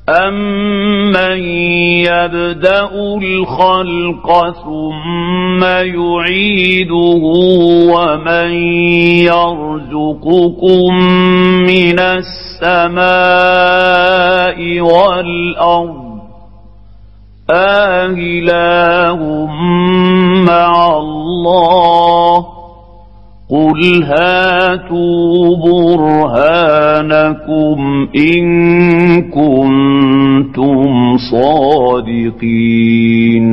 أَمَّن يَبْدَأُ الْخَلْقَ ثُمَّ يُعِيدُهُ وَمَن يَرْزُقُكُم مِّنَ السَّمَاءِ وَالْأَرْضِ أَإِلَٰهٌ مَّعَ اللَّهِ قُلْ هَاتُوا بُرْهَانَكُمْ إِن كُنتُمْ صَادِقِينَ